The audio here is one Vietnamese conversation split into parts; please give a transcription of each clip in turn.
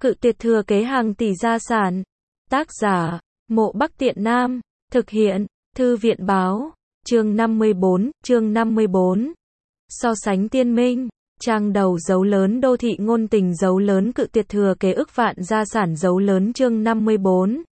Cự tuyệt thừa kế hàng tỷ gia sản. Tác giả, Mộ Bắc Tiện Nam. Thực hiện, Thư viện báo. Chương 54. So sánh tiên minh. Trang đầu dấu lớn đô thị ngôn tình dấu lớn cự tuyệt thừa kế ức vạn gia sản dấu lớn chương 54.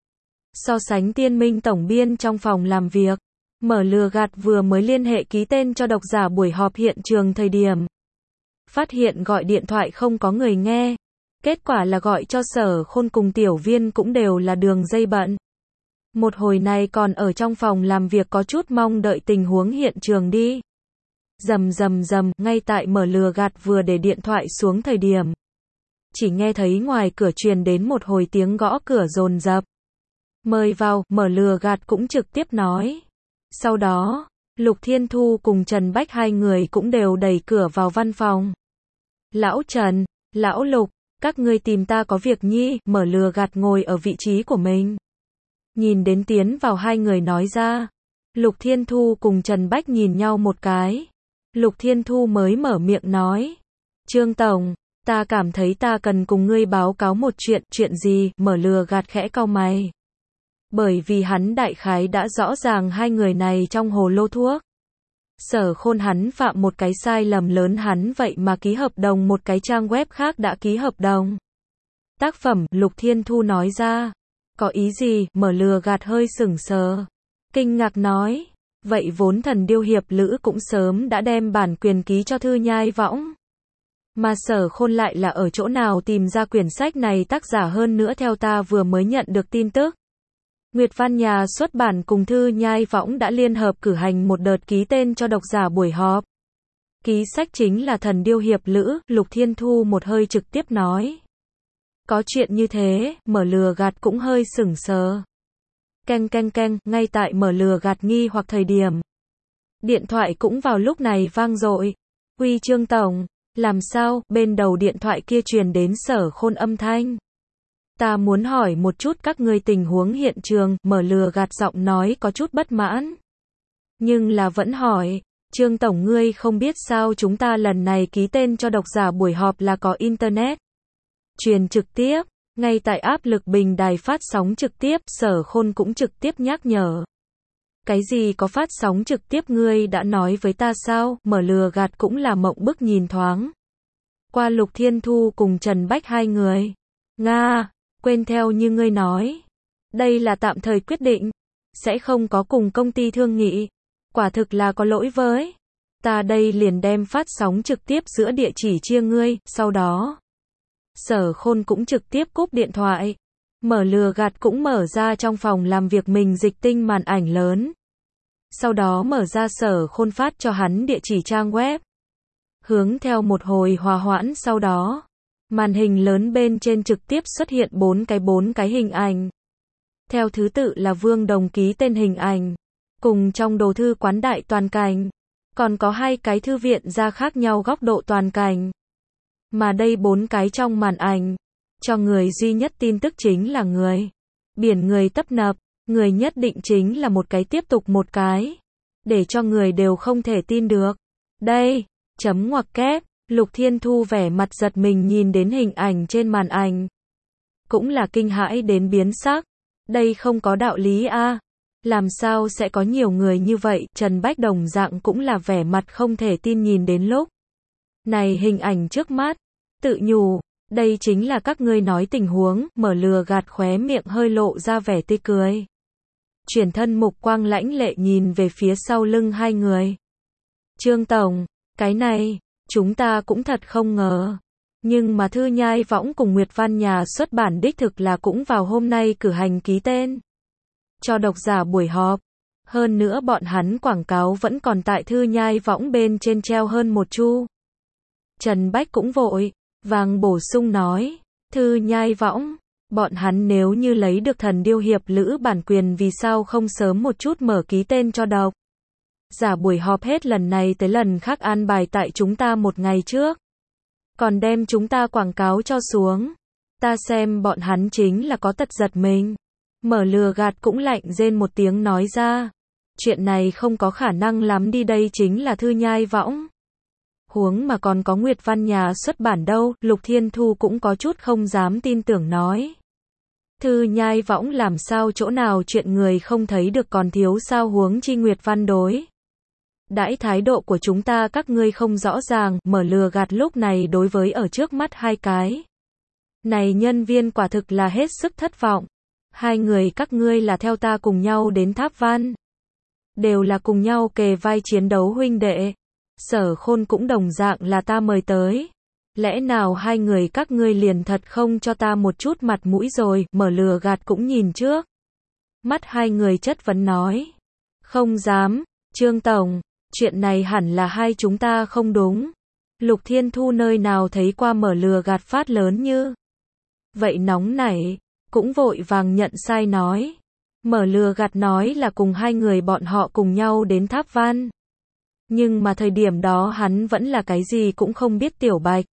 So sánh tiên minh tổng biên trong phòng làm việc. Mở lừa gạt vừa mới liên hệ ký tên cho độc giả buổi họp hiện trường thời điểm. Phát hiện gọi điện thoại không có người nghe. Kết quả là gọi cho Sở Khôn cùng Tiểu Viên cũng đều là đường dây bận. Một hồi này còn ở trong phòng làm việc có chút mong đợi tình huống hiện trường đi. Rầm, ngay tại mở lừa gạt vừa để điện thoại xuống thời điểm. Chỉ nghe thấy ngoài cửa truyền đến một hồi tiếng gõ cửa dồn dập. Mời vào, mở lừa gạt cũng trực tiếp nói. Sau đó, Lục Thiên Thu cùng Trần Bách hai người cũng đều đẩy cửa vào văn phòng. Lão Trần, Lão Lục, các ngươi tìm ta có việc nhi, mở lừa gạt ngồi ở vị trí của mình. Nhìn đến tiến vào hai người nói ra. Lục Thiên Thu cùng Trần Bách nhìn nhau một cái. Lục Thiên Thu mới mở miệng nói. Trương Tổng, ta cảm thấy ta cần cùng ngươi báo cáo một chuyện gì, mở lừa gạt khẽ cau mày. Bởi vì hắn đại khái đã rõ ràng hai người này trong hồ lô thuốc. Sở Khôn hắn phạm một cái sai lầm lớn hắn vậy mà ký hợp đồng một cái trang web khác đã ký hợp đồng. Tác phẩm, Lục Thiên Thu nói ra. Có ý gì, mở lừa gạt hơi sững sờ. Kinh ngạc nói. Vậy vốn Thần Điêu Hiệp Lữ cũng sớm đã đem bản quyền ký cho Thư Nhai Võng. Mà Sở Khôn lại là ở chỗ nào tìm ra quyển sách này tác giả hơn nữa theo ta vừa mới nhận được tin tức. Nguyệt Văn nhà xuất bản cùng Thư Nhai Võng đã liên hợp cử hành một đợt ký tên cho độc giả buổi họp. Ký sách chính là Thần Điêu Hiệp Lữ, Lục Thiên Thu một hơi trực tiếp nói. Có chuyện như thế, mở lừa gạt cũng hơi sững sờ. Keng, ngay tại mở lừa gạt nghi hoặc thời điểm. Điện thoại cũng vào lúc này vang dội. Uy Trương Tổng, làm sao, bên đầu điện thoại kia truyền đến Sở Khôn âm thanh. Ta muốn hỏi một chút các ngươi tình huống hiện trường, mở lừa gạt giọng nói có chút bất mãn. Nhưng là vẫn hỏi, Trương Tổng ngươi không biết sao chúng ta lần này ký tên cho độc giả buổi họp là có Internet. Truyền trực tiếp, ngay tại áp lực bình đài phát sóng trực tiếp, Sở Khôn cũng trực tiếp nhắc nhở. Cái gì có phát sóng trực tiếp ngươi đã nói với ta sao, mở lừa gạt cũng là mộng bức nhìn thoáng. Qua Lục Thiên Thu cùng Trần Bách hai người. Nga, quên theo như ngươi nói. Đây là tạm thời quyết định. Sẽ không có cùng công ty thương nghị. Quả thực là có lỗi với. Ta đây liền đem phát sóng trực tiếp giữa địa chỉ chia ngươi, sau đó. Sở Khôn cũng trực tiếp cúp điện thoại. Mở lừa gạt cũng mở ra trong phòng làm việc mình dịch tinh màn ảnh lớn. Sau đó mở ra Sở Khôn phát cho hắn địa chỉ trang web. Hướng theo một hồi hòa hoãn sau đó. Màn hình lớn bên trên trực tiếp xuất hiện bốn cái hình ảnh. Theo thứ tự là Vương Đồng ký tên hình ảnh. Cùng trong đồ thư quán đại toàn cảnh. Còn có hai cái thư viện ra khác nhau góc độ toàn cảnh. Mà đây bốn cái trong màn ảnh. Cho người duy nhất tin tức chính là người. Biển người tấp nập. Người nhất định chính là một cái tiếp tục một cái. Để cho người đều không thể tin được. Đây, chấm ngoặc kép. Lục Thiên Thu vẻ mặt giật mình nhìn đến hình ảnh trên màn ảnh. Cũng là kinh hãi đến biến sắc. Đây không có đạo lý a. Làm sao sẽ có nhiều người như vậy, Trần Bách đồng dạng cũng là vẻ mặt không thể tin nhìn đến lúc. Này hình ảnh trước mắt, tự nhủ, đây chính là các ngươi nói tình huống, mở lừa gạt khóe miệng hơi lộ ra vẻ tươi cười. Chuyển thân mục quang lãnh lệ nhìn về phía sau lưng hai người. Trương Tổng, cái này, chúng ta cũng thật không ngờ. Nhưng mà Thư Nhai Võng cùng Nguyệt Văn nhà xuất bản đích thực là cũng vào hôm nay cử hành ký tên. Cho độc giả buổi họp. Hơn nữa bọn hắn quảng cáo vẫn còn tại Thư Nhai Võng bên trên treo hơn một chu. Trần Bách cũng vội vàng bổ sung nói. Thư Nhai Võng. Bọn hắn nếu như lấy được Thần Điêu Hiệp Lữ bản quyền vì sao không sớm một chút mở ký tên cho độc giả buổi họp hết lần này tới lần khác an bài tại chúng ta một ngày trước. Còn đem chúng ta quảng cáo cho xuống. Ta xem bọn hắn chính là có tật giật mình. Mở lừa gạt cũng lạnh rên một tiếng nói ra. Chuyện này không có khả năng lắm đi đây chính là Thư Nhai Võng. Huống mà còn có Nguyệt Văn nhà xuất bản đâu, Lục Thiên Thu cũng có chút không dám tin tưởng nói. Thư nhai võng làm sao chỗ nào chuyện người không thấy được còn thiếu sao huống chi Nguyệt Văn đối. Đãi thái độ của chúng ta các ngươi không rõ ràng, mở lừa gạt lúc này đối với ở trước mắt hai cái. Này nhân viên quả thực là hết sức thất vọng. Hai người các ngươi là theo ta cùng nhau đến Tháp Văn. Đều là cùng nhau kề vai chiến đấu huynh đệ. Sở Khôn cũng đồng dạng là ta mời tới. Lẽ nào hai người các ngươi liền thật không cho ta một chút mặt mũi rồi, mở lừa gạt cũng nhìn trước. Mắt hai người chất vấn nói. Không dám, Trương Tổng, chuyện này hẳn là hai chúng ta không đúng. Lục Thiên Thu nơi nào thấy qua mở lừa gạt phát lớn như. Vậy nóng nảy, cũng vội vàng nhận sai nói. Mở lừa gạt nói là cùng hai người bọn họ cùng nhau đến Tháp Văn. Nhưng mà thời điểm đó hắn vẫn là cái gì cũng không biết tiểu bạch.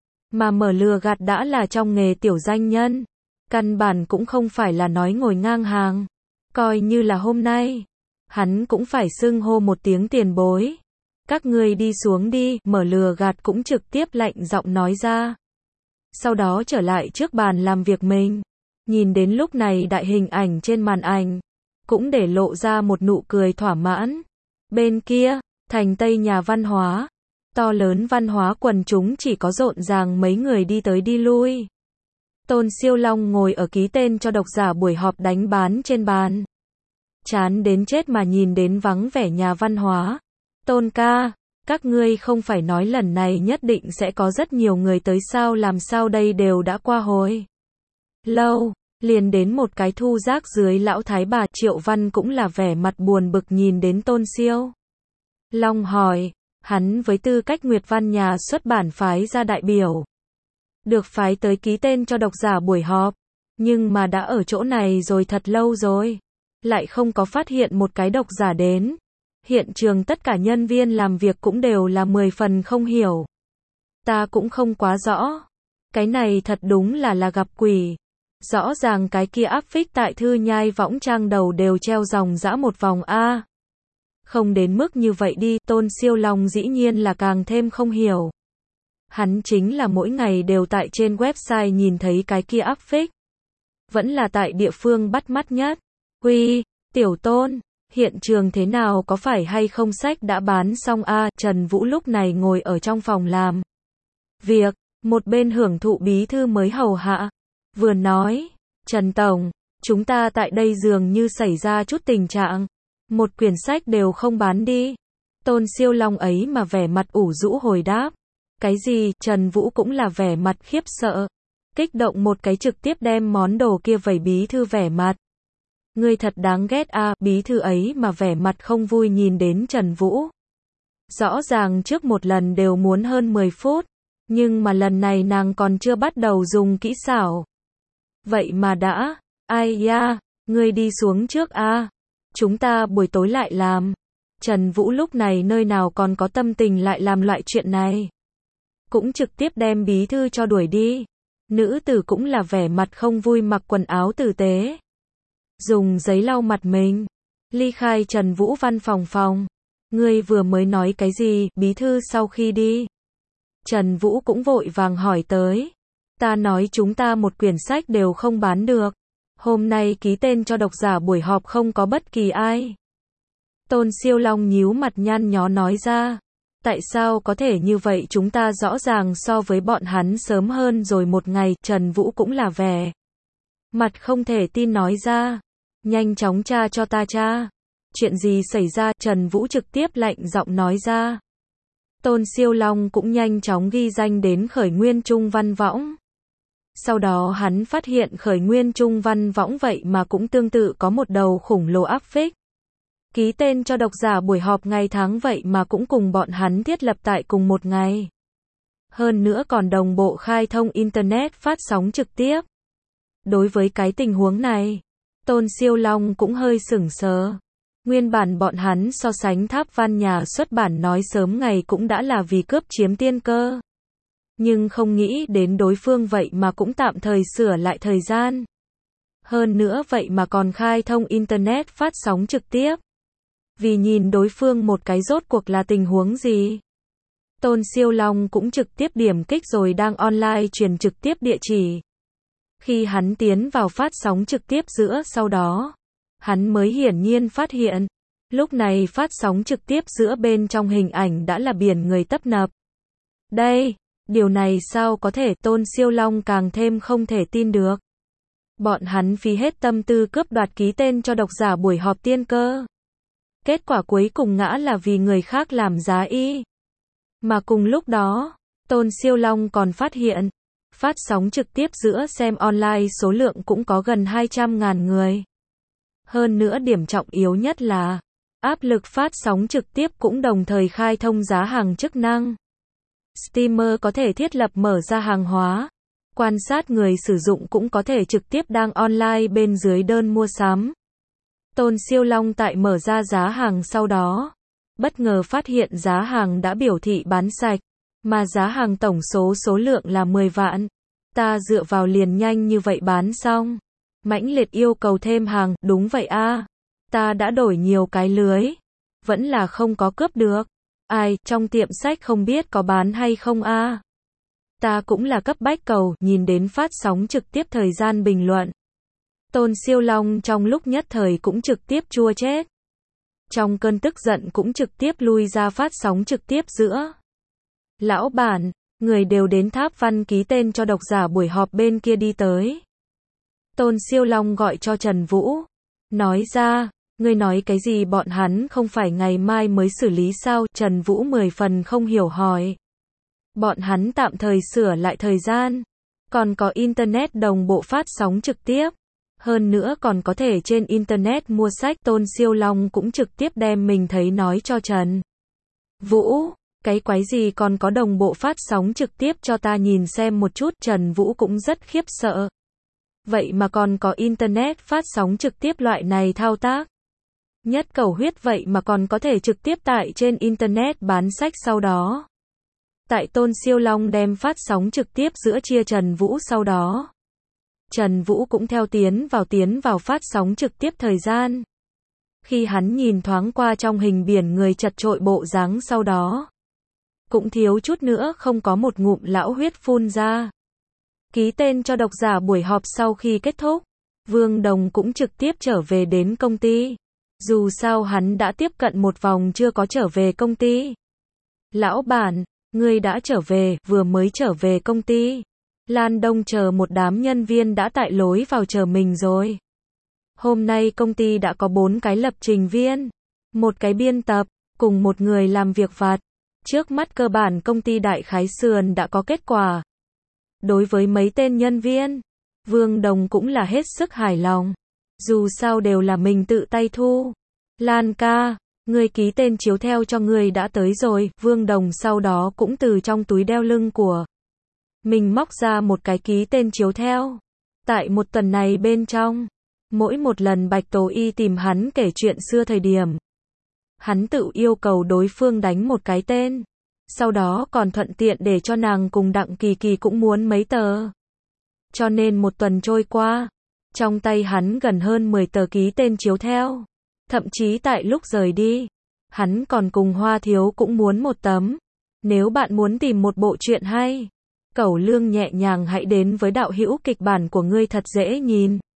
Mà mở lừa gạt đã là trong nghề tiểu danh nhân. Căn bản cũng không phải là nói ngồi ngang hàng. Coi như là hôm nay. Hắn cũng phải xưng hô một tiếng tiền bối. Các ngươi đi xuống đi, mở lừa gạt cũng trực tiếp lạnh giọng nói ra. Sau đó trở lại trước bàn làm việc mình. Nhìn đến lúc này đại hình ảnh trên màn ảnh. Cũng để lộ ra một nụ cười thỏa mãn. Bên kia, thành Tây nhà văn hóa. To lớn văn hóa quần chúng chỉ có rộn ràng mấy người đi tới đi lui. Tôn Siêu Long ngồi ở ký tên cho độc giả buổi họp đánh bán trên bàn. Chán đến chết mà nhìn đến vắng vẻ nhà văn hóa. Tôn ca, các ngươi không phải nói lần này nhất định sẽ có rất nhiều người tới sao, làm sao đây đều đã qua hồi lâu, liền đến một cái thu rác dưới lão thái bà. Triệu Văn cũng là vẻ mặt buồn bực nhìn đến Tôn Siêu Long hỏi, hắn với tư cách Nguyệt Văn nhà xuất bản phái ra đại biểu, được phái tới ký tên cho độc giả buổi họp, nhưng mà đã ở chỗ này rồi thật lâu rồi, lại không có phát hiện một cái độc giả đến. Hiện trường tất cả nhân viên làm việc cũng đều là 10 phần không hiểu. Ta cũng không quá rõ. Cái này thật đúng là gặp quỷ. Rõ ràng cái kia áp phích tại thư nhai võng trang đầu đều treo dòng dã một vòng A. Không đến mức như vậy đi, Tôn Siêu Long dĩ nhiên là càng thêm không hiểu. Hắn chính là mỗi ngày đều tại trên website nhìn thấy cái kia áp phích. Vẫn là tại địa phương bắt mắt nhất. Huy, Tiểu Tôn, hiện trường thế nào, có phải hay không sách đã bán xong a? Trần Vũ lúc này ngồi ở trong phòng làm việc, một bên hưởng thụ bí thư mới hầu hạ. Vừa nói, Trần Tổng, chúng ta tại đây dường như xảy ra chút tình trạng. Một quyển sách đều không bán đi. Tôn Siêu Long ấy mà vẻ mặt ủ rũ hồi đáp. Cái gì? Trần Vũ cũng là vẻ mặt khiếp sợ. Kích động một cái trực tiếp đem món đồ kia vẩy bí thư vẻ mặt. Ngươi thật đáng ghét a, bí thư ấy mà vẻ mặt không vui nhìn đến Trần Vũ. Rõ ràng trước một lần đều muốn hơn 10 phút, nhưng mà lần này nàng còn chưa bắt đầu dùng kỹ xảo. Vậy mà đã, ai ya, ngươi đi xuống trước a, chúng ta buổi tối lại làm. Trần Vũ lúc này nơi nào còn có tâm tình lại làm loại chuyện này. Cũng trực tiếp đem bí thư cho đuổi đi. Nữ tử cũng là vẻ mặt không vui mặc quần áo tử tế. Dùng giấy lau mặt mình. Ly khai Trần Vũ văn phòng. Ngươi vừa mới nói cái gì? Bí thư sau khi đi. Trần Vũ cũng vội vàng hỏi tới. Ta nói chúng ta một quyển sách đều không bán được. Hôm nay ký tên cho độc giả buổi họp không có bất kỳ ai. Tôn Siêu Long nhíu mặt nhăn nhó nói ra. Tại sao có thể như vậy, chúng ta rõ ràng so với bọn hắn sớm hơn rồi một ngày. Trần Vũ cũng là vẻ mặt không thể tin nói ra. Nhanh chóng tra cho ta tra. Chuyện gì xảy ra? Trần Vũ trực tiếp lạnh giọng nói ra. Tôn Siêu Long cũng nhanh chóng ghi danh đến Khởi Nguyên Trung Văn Võng. Sau đó hắn phát hiện Khởi Nguyên Trung Văn Võng vậy mà cũng tương tự có một đầu khủng lồ áp phích. Ký tên cho độc giả buổi họp ngày tháng vậy mà cũng cùng bọn hắn thiết lập tại cùng một ngày. Hơn nữa còn đồng bộ khai thông Internet phát sóng trực tiếp. Đối với cái tình huống này, Tôn Siêu Long cũng hơi sửng sờ. Nguyên bản bọn hắn so sánh Tháp Văn nhà xuất bản nói sớm ngày cũng đã là vì cướp chiếm tiên cơ. Nhưng không nghĩ đến đối phương vậy mà cũng tạm thời sửa lại thời gian. Hơn nữa vậy mà còn khai thông Internet phát sóng trực tiếp. Vì nhìn đối phương một cái rốt cuộc là tình huống gì. Tôn Siêu Long cũng trực tiếp điểm kích rồi đang online truyền trực tiếp địa chỉ. Khi hắn tiến vào phát sóng trực tiếp giữa sau đó, hắn mới hiển nhiên phát hiện, lúc này phát sóng trực tiếp giữa bên trong hình ảnh đã là biển người tấp nập. Đây, điều này sao có thể? Tôn Siêu Long càng thêm không thể tin được. Bọn hắn phí hết tâm tư cướp đoạt ký tên cho độc giả buổi họp tiên cơ. Kết quả cuối cùng ngã là vì người khác làm giá y. Mà cùng lúc đó, Tôn Siêu Long còn phát hiện, phát sóng trực tiếp giữa xem online số lượng cũng có gần 200.000 người. Hơn nữa điểm trọng yếu nhất là, áp lực phát sóng trực tiếp cũng đồng thời khai thông giá hàng chức năng. Streamer có thể thiết lập mở ra hàng hóa, quan sát người sử dụng cũng có thể trực tiếp đang online bên dưới đơn mua sắm. Tôn Siêu Long tại mở ra giá hàng sau đó, bất ngờ phát hiện giá hàng đã biểu thị bán sạch, mà giá hàng tổng số lượng là 10 vạn. Ta dựa vào liền nhanh như vậy bán xong. Mãnh liệt yêu cầu thêm hàng, đúng vậy a. Ta đã đổi nhiều cái lưới, vẫn là không có cướp được. Ai, trong tiệm sách không biết có bán hay không a. Ta cũng là cấp bách cầu, nhìn đến phát sóng trực tiếp thời gian bình luận. Tôn Siêu Long trong lúc nhất thời cũng trực tiếp chua chết. Trong cơn tức giận cũng trực tiếp lui ra phát sóng trực tiếp giữa. Lão bản, người đều đến Tháp Văn ký tên cho độc giả buổi họp bên kia đi tới. Tôn Siêu Long gọi cho Trần Vũ. Nói ra, ngươi nói cái gì bọn hắn không phải ngày mai mới xử lý sao? Trần Vũ 10 phần không hiểu hỏi. Bọn hắn tạm thời sửa lại thời gian. Còn có Internet đồng bộ phát sóng trực tiếp. Hơn nữa còn có thể trên Internet mua sách. Tôn Siêu Long cũng trực tiếp đem mình thấy nói cho Trần Vũ. Cái quái gì còn có đồng bộ phát sóng trực tiếp cho ta nhìn xem một chút. Trần Vũ cũng rất khiếp sợ. Vậy mà còn có Internet phát sóng trực tiếp loại này thao tác. Nhất cầu huyết vậy mà còn có thể trực tiếp tải trên Internet bán sách sau đó. Tại Tôn Siêu Long đem phát sóng trực tiếp giữa chia Trần Vũ sau đó. Trần Vũ cũng theo tiến vào phát sóng trực tiếp thời gian. Khi hắn nhìn thoáng qua trong hình biển người chật chội bộ dáng sau đó. Cũng thiếu chút nữa không có một ngụm lão huyết phun ra. Ký tên cho độc giả buổi họp sau khi kết thúc. Vương Đồng cũng trực tiếp trở về đến công ty. Dù sao hắn đã tiếp cận một vòng chưa có trở về công ty. Lão bản, ngươi đã trở về, vừa mới trở về công ty. Lan Đông chờ một đám nhân viên đã tại lối vào chờ mình rồi. Hôm nay công ty đã có 4 cái lập trình viên, một cái biên tập, cùng một người làm việc vặt. Trước mắt cơ bản công ty đại khái sườn đã có kết quả. Đối với mấy tên nhân viên, Vương Đồng cũng là hết sức hài lòng. Dù sao đều là mình tự tay thu. Lan ca, người ký tên chiếu theo cho người đã tới rồi. Vương Đồng sau đó cũng từ trong túi đeo lưng của mình móc ra một cái ký tên chiếu theo. Tại một tuần này bên trong, mỗi một lần Bạch Tố Y tìm hắn kể chuyện xưa thời điểm, hắn tự yêu cầu đối phương đánh một cái tên. Sau đó còn thuận tiện để cho nàng cùng Đặng Kỳ Kỳ cũng muốn mấy tờ. Cho nên một tuần trôi qua, trong tay hắn gần hơn 10 tờ ký tên chiếu theo. Thậm chí tại lúc rời đi, hắn còn cùng Hoa Thiếu cũng muốn một tấm. Nếu bạn muốn tìm một bộ truyện hay, cẩu lương nhẹ nhàng hãy đến với đạo hữu kịch bản của ngươi thật dễ nhìn.